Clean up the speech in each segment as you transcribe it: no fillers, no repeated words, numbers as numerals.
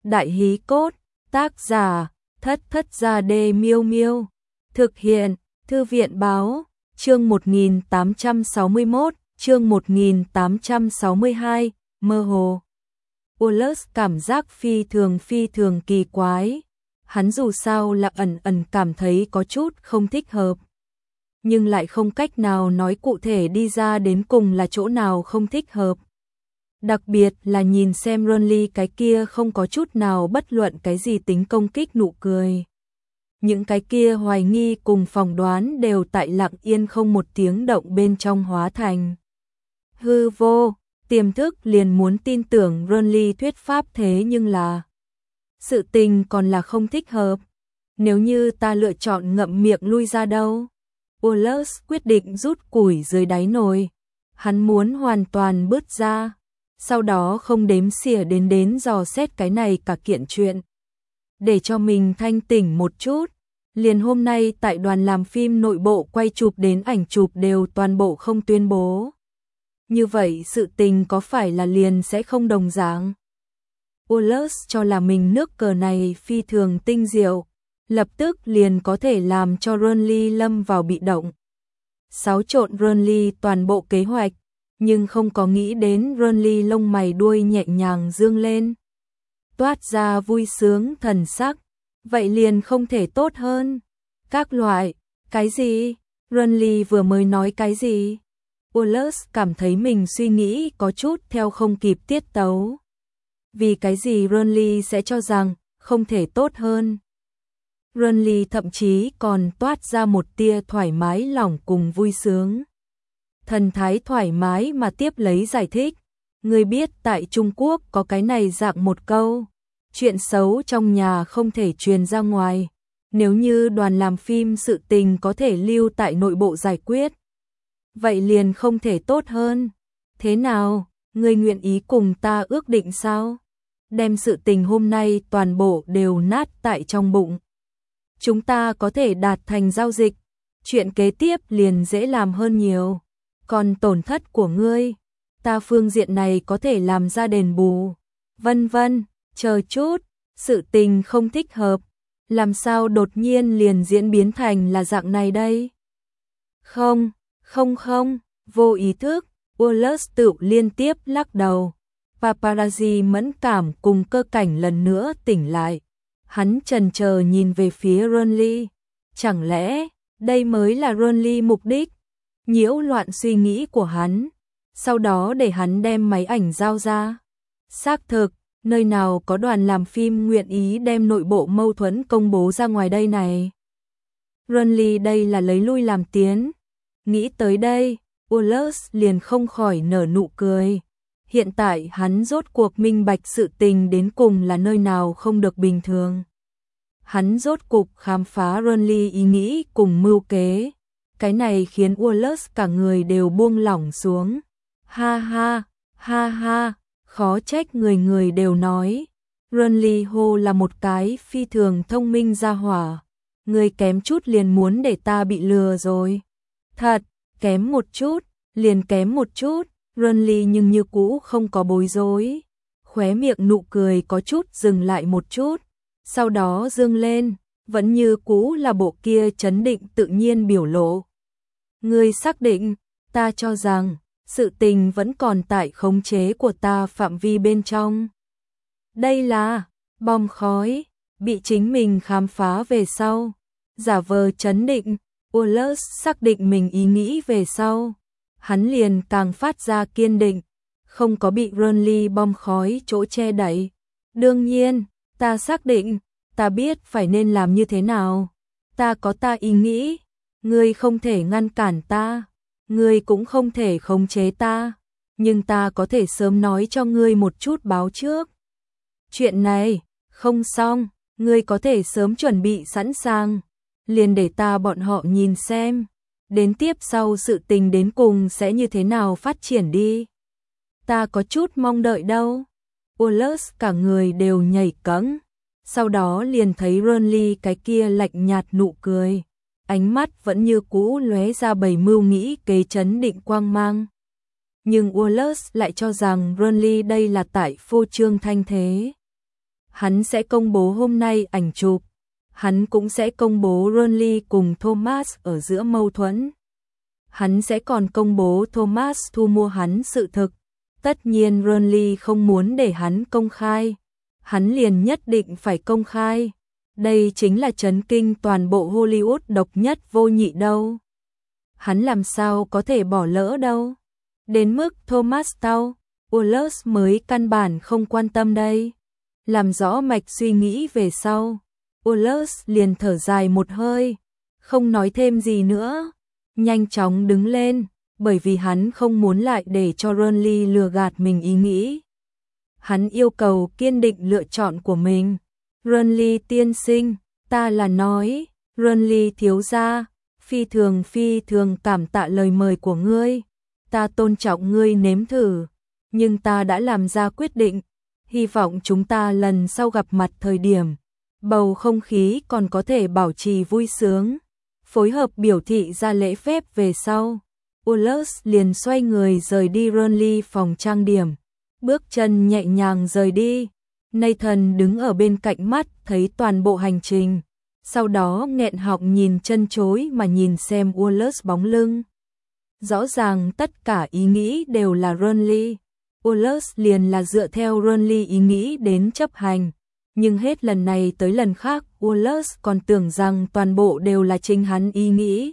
Đại hí cốt, tác giả, Thất Thất Gia Đê Miêu Miêu. Thực hiện, Thư viện báo, chương 1861, chương 1862, mơ hồ. Wallace cảm giác phi thường kỳ quái. Hắn dù sao là ẩn cảm thấy có chút không thích hợp. Nhưng lại không cách nào nói cụ thể đi ra đến cùng là chỗ nào không thích hợp. Đặc biệt là nhìn xem Ronly cái kia không có chút nào bất luận cái gì tính công kích nụ cười. Những cái kia hoài nghi cùng phỏng đoán đều tại lặng yên không một tiếng động bên trong hóa thành hư vô, tiềm thức liền muốn tin tưởng Ronly thuyết pháp thế nhưng là sự tình còn là không thích hợp. Nếu như ta lựa chọn ngậm miệng lui ra đâu? Wallace quyết định rút củi dưới đáy nồi. Hắn muốn hoàn toàn bứt ra, sau đó không đếm xỉa đến dò xét cái này cả kiện chuyện. Để cho mình thanh tỉnh một chút, liền hôm nay tại đoàn làm phim nội bộ quay chụp đến ảnh chụp đều toàn bộ không tuyên bố. Như vậy sự tình có phải là liền sẽ không đồng dạng? Wallace cho là mình nước cờ này phi thường tinh diệu, lập tức liền có thể làm cho Ronly lâm vào bị động. Xáo trộn Ronly toàn bộ kế hoạch, nhưng không có nghĩ đến Ronly lông mày đuôi nhẹ nhàng dương lên, toát ra vui sướng thần sắc. Vậy liền không thể tốt hơn. Các loại, cái gì? Ronly vừa mới nói cái gì? Wallace cảm thấy mình suy nghĩ có chút theo không kịp tiết tấu. Vì cái gì Ronly sẽ cho rằng không thể tốt hơn? Ronly thậm chí còn toát ra một tia thoải mái lòng cùng vui sướng. Thần thái thoải mái mà tiếp lấy giải thích. Người biết tại Trung Quốc có cái này dạng một câu. Chuyện xấu trong nhà không thể truyền ra ngoài. Nếu như đoàn làm phim sự tình có thể lưu tại nội bộ giải quyết, vậy liền không thể tốt hơn. Thế nào, ngươi nguyện ý cùng ta ước định sao? Đem sự tình hôm nay toàn bộ đều nát tại trong bụng. Chúng ta có thể đạt thành giao dịch, chuyện kế tiếp liền dễ làm hơn nhiều. Còn tổn thất của ngươi, ta phương diện này có thể làm ra đền bù. Vân vân, chờ chút, sự tình không thích hợp, làm sao đột nhiên liền diễn biến thành là dạng này đây? Không, vô ý thức, Wallace tự liên tiếp lắc đầu. Paparazzi mẫn cảm cùng cơ cảnh lần nữa tỉnh lại. Hắn chần chờ nhìn về phía Ronly. Chẳng lẽ đây mới là Ronly mục đích? Nhiễu loạn suy nghĩ của hắn. Sau đó để hắn đem máy ảnh giao ra. Xác thực, nơi nào có đoàn làm phim nguyện ý đem nội bộ mâu thuẫn công bố ra ngoài đây này? Ronly đây là lấy lui làm tiến. Nghĩ tới đây, Wallace liền không khỏi nở nụ cười. Hiện tại hắn rốt cuộc minh bạch sự tình đến cùng là nơi nào không được bình thường. Hắn rốt cục khám phá Ronly ý nghĩ cùng mưu kế. Cái này khiến Wallace cả người đều buông lỏng xuống. Ha ha, khó trách người đều nói. Ronly Ho là một cái phi thường thông minh gia hỏa. Người kém chút liền muốn để ta bị lừa rồi. Thật, kém một chút, liền kém một chút. Ronly nhưng như cũ không có bối rối. Khóe miệng nụ cười có chút dừng lại một chút. Sau đó dương lên, vẫn như cũ là bộ kia trấn định tự nhiên biểu lộ. Ngươi xác định, ta cho rằng, sự tình vẫn còn tại khống chế của ta phạm vi bên trong. Đây là bom khói, bị chính mình khám phá về sau. Giả vờ trấn định, Wallace xác định mình ý nghĩ về sau. Hắn liền càng phát ra kiên định, không có bị Ronly bom khói chỗ che đậy. Đương nhiên, ta xác định, ta biết phải nên làm như thế nào. Ta có ta ý nghĩ, ngươi không thể ngăn cản ta, ngươi cũng không thể khống chế ta, nhưng ta có thể sớm nói cho ngươi một chút báo trước. Chuyện này, không xong, ngươi có thể sớm chuẩn bị sẵn sàng, liền để ta bọn họ nhìn xem. Đến tiếp sau sự tình đến cùng sẽ như thế nào phát triển đi. Ta có chút mong đợi đâu. Wallace cả người đều nhảy cẫng. Sau đó liền thấy Ronly cái kia lạnh nhạt nụ cười. Ánh mắt vẫn như cũ lóe ra bầy mưu nghĩ kế chấn định quang mang. Nhưng Wallace lại cho rằng Ronly đây là tại phô trương thanh thế. Hắn sẽ công bố hôm nay ảnh chụp. Hắn cũng sẽ công bố Ronly cùng Thomas ở giữa mâu thuẫn. Hắn sẽ còn công bố Thomas thu mua hắn sự thực. Tất nhiên Ronly không muốn để hắn công khai. Hắn liền nhất định phải công khai. Đây chính là chấn kinh toàn bộ Hollywood độc nhất vô nhị đâu. Hắn làm sao có thể bỏ lỡ đâu. Đến mức Thomas Tao, Wallace mới căn bản không quan tâm đây. Làm rõ mạch suy nghĩ về sau, Wallace liền thở dài một hơi, không nói thêm gì nữa, nhanh chóng đứng lên, bởi vì hắn không muốn lại để cho Ronly lừa gạt mình ý nghĩ. Hắn yêu cầu kiên định lựa chọn của mình. Ronly tiên sinh, ta là nói, Ronly thiếu gia, phi thường cảm tạ lời mời của ngươi. Ta tôn trọng ngươi nếm thử, nhưng ta đã làm ra quyết định. Hy vọng chúng ta lần sau gặp mặt thời điểm, bầu không khí còn có thể bảo trì vui sướng. Phối hợp biểu thị ra lễ phép về sau, Wallace liền xoay người rời đi Ronly phòng trang điểm. Bước chân nhẹ nhàng rời đi. Nathan đứng ở bên cạnh mắt thấy toàn bộ hành trình. Sau đó nghẹn họng nhìn chân chối mà nhìn xem Wallace bóng lưng. Rõ ràng tất cả ý nghĩ đều là Ronly. Wallace liền là dựa theo Ronly ý nghĩ đến chấp hành. Nhưng hết lần này tới lần khác Wallace còn tưởng rằng toàn bộ đều là chính hắn ý nghĩ.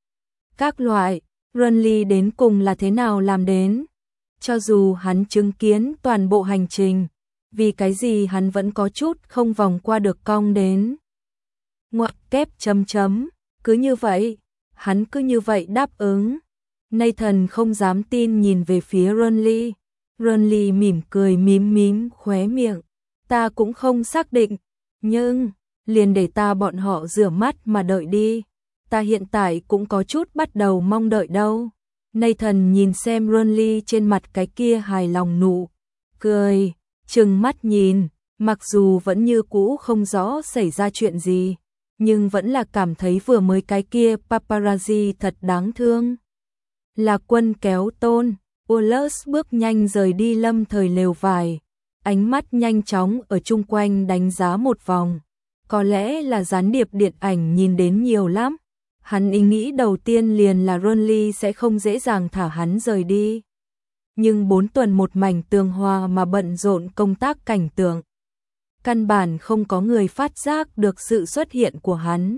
Các loại, Ronly đến cùng là thế nào làm đến? Cho dù hắn chứng kiến toàn bộ hành trình, vì cái gì hắn vẫn có chút không vòng qua được cong đến. Ngoặc kép chấm chấm, cứ như vậy, hắn cứ như vậy đáp ứng. Nathan không dám tin nhìn về phía Ronly. Ronly mỉm cười mím khóe miệng. Ta cũng không xác định, nhưng liền để ta bọn họ rửa mắt mà đợi đi. Ta hiện tại cũng có chút bắt đầu mong đợi đâu. Nathan nhìn xem Ronly trên mặt cái kia hài lòng nụ cười, trừng mắt nhìn, mặc dù vẫn như cũ không rõ xảy ra chuyện gì, nhưng vẫn là cảm thấy vừa mới cái kia paparazzi thật đáng thương. Là Quân kéo Tôn, Wallace bước nhanh rời đi lâm thời lều vải, ánh mắt nhanh chóng ở chung quanh đánh giá một vòng. Có lẽ là gián điệp điện ảnh nhìn đến nhiều lắm. Hắn ý nghĩ đầu tiên liền là Ronly sẽ không dễ dàng thả hắn rời đi. Nhưng 4 tuần một mảnh tường hòa mà bận rộn công tác cảnh tượng. Căn bản không có người phát giác được sự xuất hiện của hắn.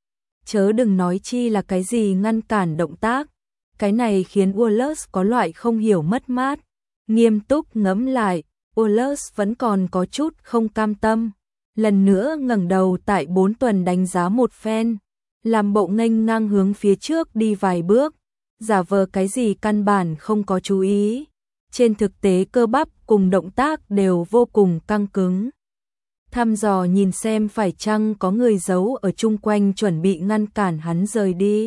Chớ đừng nói chi là cái gì ngăn cản động tác. Cái này khiến Wallace có loại không hiểu mất mát. Nghiêm túc ngẫm lại, Wallace vẫn còn có chút không cam tâm. Lần nữa ngẩng đầu tại 4 tuần đánh giá một phen. Làm bộ nghênh ngang hướng phía trước đi vài bước, giả vờ cái gì căn bản không có chú ý. Trên thực tế cơ bắp cùng động tác đều vô cùng căng cứng. Thăm dò nhìn xem phải chăng có người giấu ở chung quanh chuẩn bị ngăn cản hắn rời đi.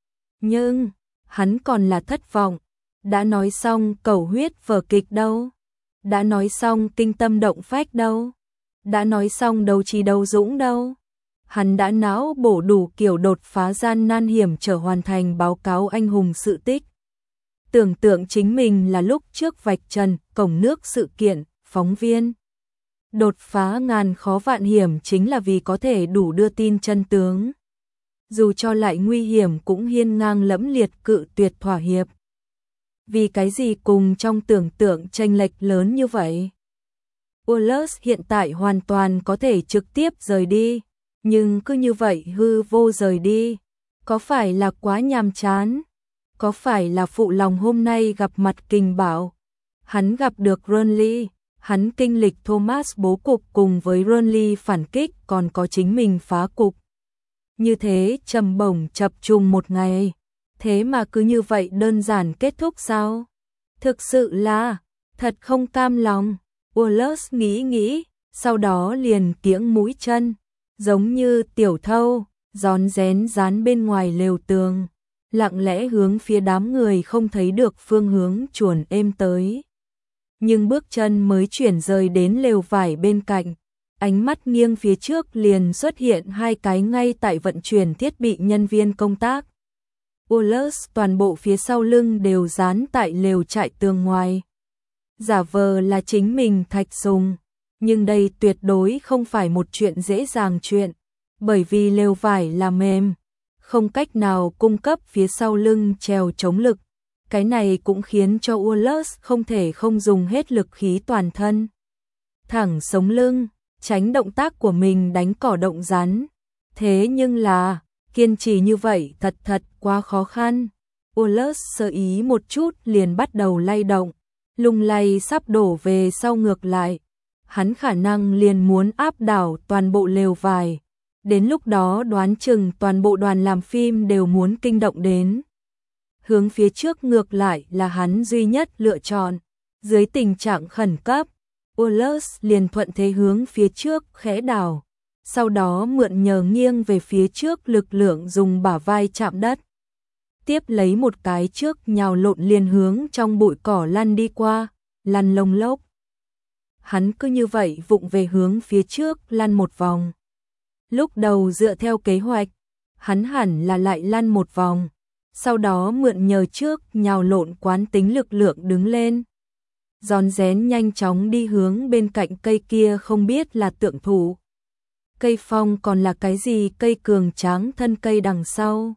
Nhưng, hắn còn là thất vọng. Đã nói xong cầu huyết vở kịch đâu? Đã nói xong kinh tâm động phách đâu? Đã nói xong đấu trí đấu dũng đâu? Hắn đã não bổ đủ kiểu đột phá gian nan hiểm trở hoàn thành báo cáo anh hùng sự tích. Tưởng tượng chính mình là lúc trước vạch trần cổng nước sự kiện, phóng viên. Đột phá ngàn khó vạn hiểm chính là vì có thể đủ đưa tin chân tướng. Dù cho lại nguy hiểm cũng hiên ngang lẫm liệt cự tuyệt thỏa hiệp. Vì cái gì cùng trong tưởng tượng chênh lệch lớn như vậy? Wallace hiện tại hoàn toàn có thể trực tiếp rời đi. Nhưng cứ như vậy hư vô rời đi, có phải là quá nhàm chán? Có phải là phụ lòng hôm nay gặp mặt Kình Bảo? Hắn gặp được Ronly, hắn kinh lịch Thomas bố cục cùng với Ronly phản kích còn có chính mình phá cục. Như thế trầm bổng chập trùng một ngày, thế mà cứ như vậy đơn giản kết thúc sao? Thực sự là, thật không cam lòng. Wallace nghĩ, sau đó liền kiễng mũi chân. Giống như tiểu thâu, rón rén dán bên ngoài lều tường, lặng lẽ hướng phía đám người không thấy được phương hướng chuồn êm tới. Nhưng bước chân mới chuyển rời đến lều vải bên cạnh, ánh mắt nghiêng phía trước liền xuất hiện hai cái ngay tại vận chuyển thiết bị nhân viên công tác. Wallace toàn bộ phía sau lưng đều dán tại lều trại tường ngoài. Giả vờ là chính mình Thạch Sùng. Nhưng đây tuyệt đối không phải một chuyện dễ dàng chuyện, bởi vì lều vải là mềm, không cách nào cung cấp phía sau lưng trèo chống lực. Cái này cũng khiến cho Wallace không thể không dùng hết lực khí toàn thân. Thẳng sống lưng, tránh động tác của mình đánh cỏ động rắn. Thế nhưng là, kiên trì như vậy thật quá khó khăn. Wallace sơ ý một chút liền bắt đầu lay động, lung lay sắp đổ về sau ngược lại. Hắn khả năng liền muốn áp đảo toàn bộ lều vải. Đến lúc đó đoán chừng toàn bộ đoàn làm phim đều muốn kinh động đến. Hướng phía trước ngược lại là hắn duy nhất lựa chọn. Dưới tình trạng khẩn cấp, Wallace liền thuận thế hướng phía trước khẽ đảo. Sau đó mượn nhờ nghiêng về phía trước lực lượng dùng bả vai chạm đất. Tiếp lấy một cái trước nhào lộn liền hướng trong bụi cỏ lăn đi qua, lăn lông lốc. Hắn cứ như vậy vụng về hướng phía trước lăn một vòng. Lúc đầu dựa theo kế hoạch, hắn hẳn là lại lăn một vòng, sau đó mượn nhờ trước nhào lộn quán tính lực lượng đứng lên. Rón rén nhanh chóng đi hướng bên cạnh cây kia không biết là tượng thủ. Cây phong còn là cái gì cây cường tráng thân cây đằng sau.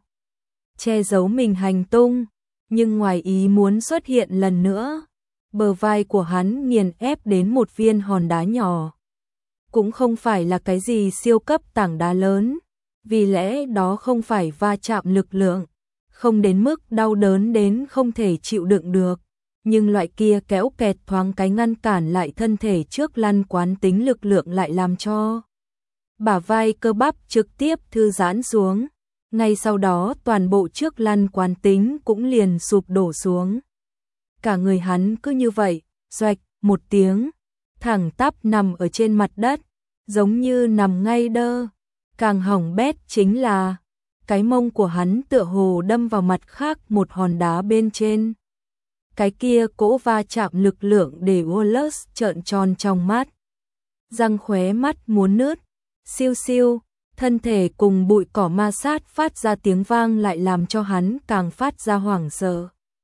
Che giấu mình hành tung, nhưng ngoài ý muốn xuất hiện lần nữa. Bờ vai của hắn nghiền ép đến một viên hòn đá nhỏ. Cũng không phải là cái gì siêu cấp tảng đá lớn, vì lẽ đó không phải va chạm lực lượng, không đến mức đau đớn đến không thể chịu đựng được. Nhưng loại kia kéo kẹt thoáng cái ngăn cản lại thân thể trước lăn quán tính lực lượng lại làm cho bả vai cơ bắp trực tiếp thư giãn xuống. Ngay sau đó toàn bộ trước lăn quán tính cũng liền sụp đổ xuống. Cả người hắn cứ như vậy, xoạch một tiếng, thẳng tắp nằm ở trên mặt đất, giống như nằm ngay đơ. Càng hỏng bét chính là cái mông của hắn tựa hồ đâm vào mặt khác một hòn đá bên trên. Cái kia cỗ va chạm lực lượng để Wallace trợn tròn trong mắt. Răng khóe mắt muốn nứt, siêu siêu, thân thể cùng bụi cỏ ma sát phát ra tiếng vang lại làm cho hắn càng phát ra hoảng sợ.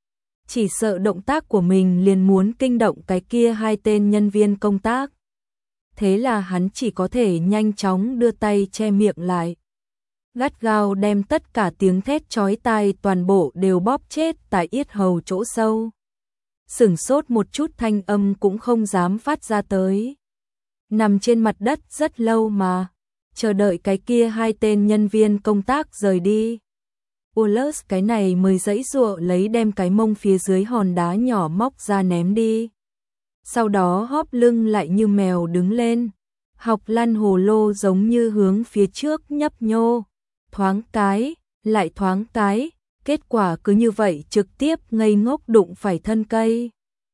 Chỉ sợ động tác của mình liền muốn kinh động cái kia hai tên nhân viên công tác. Thế là hắn chỉ có thể nhanh chóng đưa tay che miệng lại. Gắt gao đem tất cả tiếng thét chói tai toàn bộ đều bóp chết tại yết hầu chỗ sâu. Sửng sốt một chút thanh âm cũng không dám phát ra tới. Nằm trên mặt đất rất lâu mà, chờ đợi cái kia hai tên nhân viên công tác rời đi. Wallace cái này mới giãy giụa lấy đem cái mông phía dưới hòn đá nhỏ móc ra ném đi. Sau đó hóp lưng lại như mèo đứng lên, học lăn hồ lô giống như hướng phía trước nhấp nhô, thoáng cái, lại thoáng cái, kết quả cứ như vậy trực tiếp ngây ngốc đụng phải thân cây.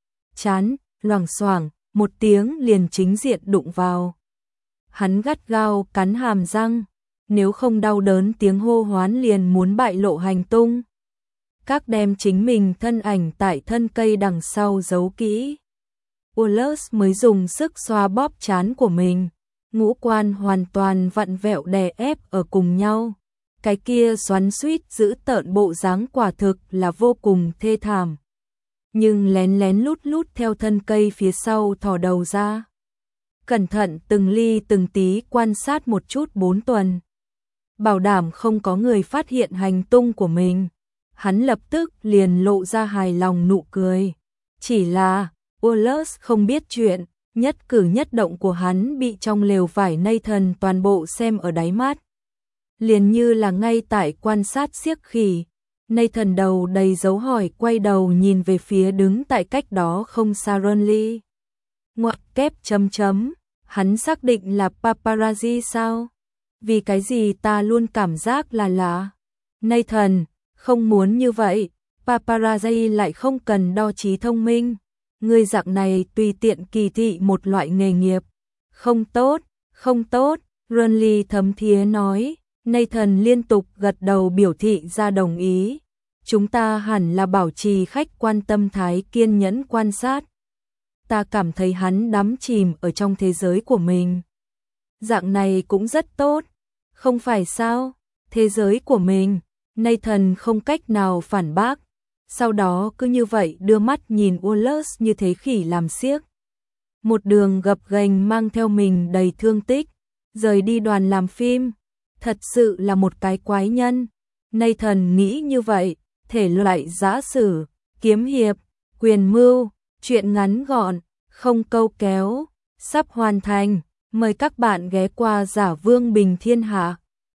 Chán, loảng xoảng, một tiếng liền chính diện đụng vào. Hắn gắt gao cắn hàm răng, nếu không đau đớn tiếng hô hoán liền muốn bại lộ hành tung. Các đem chính mình thân ảnh tại thân cây đằng sau giấu kỹ. Wallace mới dùng sức xoa bóp trán của mình, ngũ quan hoàn toàn vặn vẹo đè ép ở cùng nhau. Cái kia xoắn xuýt giữ tợn bộ dáng quả thực là vô cùng thê thảm. Nhưng lén lén lút lút theo thân cây phía sau thò đầu ra. Cẩn thận từng ly từng tí quan sát một chút 4 tuần. Bảo đảm không có người phát hiện hành tung của mình. Hắn lập tức liền lộ ra hài lòng nụ cười. Chỉ là Wallace không biết chuyện, nhất cử nhất động của hắn bị trong lều vải Nathan toàn bộ xem ở đáy mắt. Liền như là ngay tại quan sát xiếc khỉ. Nathan đầu đầy dấu hỏi quay đầu nhìn về phía đứng tại cách đó không xa Ronly. Ngoặc kép chấm chấm, hắn xác định là paparazzi sao? Vì cái gì ta luôn cảm giác là lạ. Nathan, không muốn như vậy, paparazzi lại không cần đo trí thông minh. Người dạng này tùy tiện kỳ thị một loại nghề nghiệp. Không tốt, không tốt, Ronly thấm thía nói. Nathan liên tục gật đầu biểu thị ra đồng ý. Chúng ta hẳn là bảo trì khách quan tâm thái kiên nhẫn quan sát. Ta cảm thấy hắn đắm chìm ở trong thế giới của mình. Dạng này cũng rất tốt, không phải sao? Thế giới của mình, Nathan không cách nào phản bác. Sau đó cứ như vậy đưa mắt nhìn Wallace như thế khỉ làm xiếc. một đường gập ghềnh mang theo mình đầy thương tích, rời đi đoàn làm phim. Thật sự là một cái quái nhân. Nathan nghĩ như vậy, thể loại giã sử, kiếm hiệp, quyền mưu, truyện ngắn gọn, không câu kéo, sắp hoàn thành. Mời các bạn ghé qua Giả Vương Bình Thiên Hạ.